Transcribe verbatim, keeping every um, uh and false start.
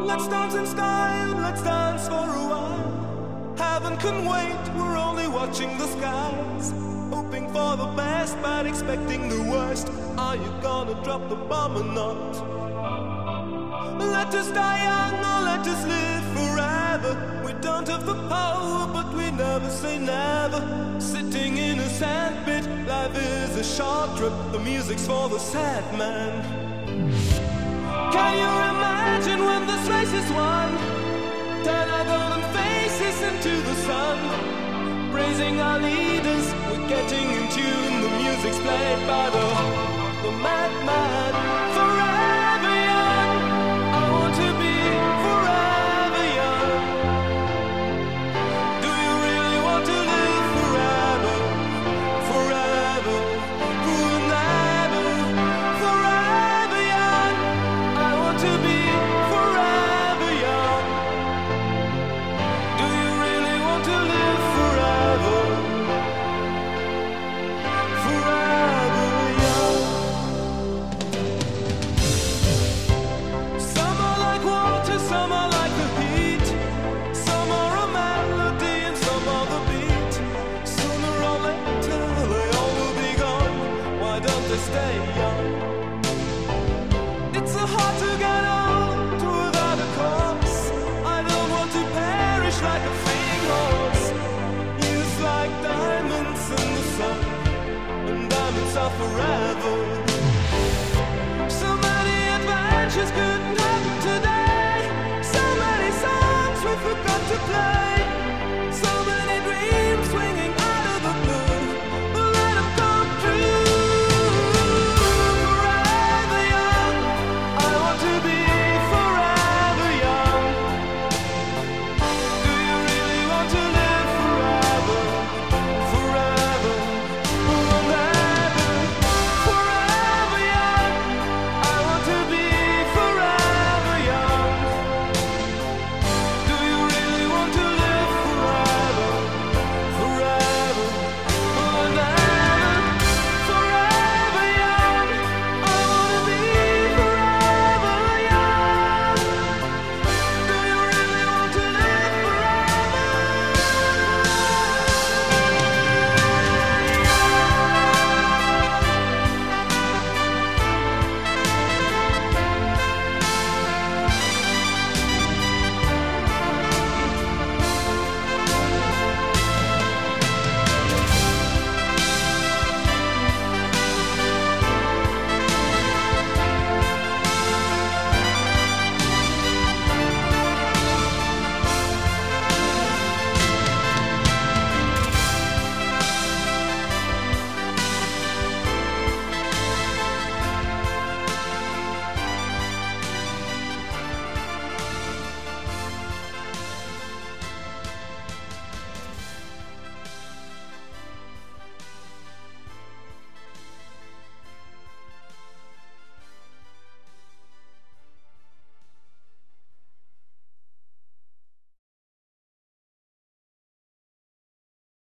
Let's dance in style, let's dance for a while. Heaven can wait, we're only watching the skies. Hoping for the best, but expecting the worst. Are you gonna drop the bomb or not? Let us die young or let us live forever. We don't have the power, but we never say never. Sitting in a sandpit, life is a short trip. The music's for the sad man. Can you imagine when this race is won? Turn our golden faces into the sun. Praising our leaders, we're getting in tune. The music's played by the, the madman. Forever young, I want to be forever young. Do you really want to live forever? Forever, forever, forever young. I want to be forever young. Do you really want to live forever? Forever young. Some are like water, some are like the heat. Some are a melody and some are the beat. Sooner or later they all will be gone. Why don't they stay young?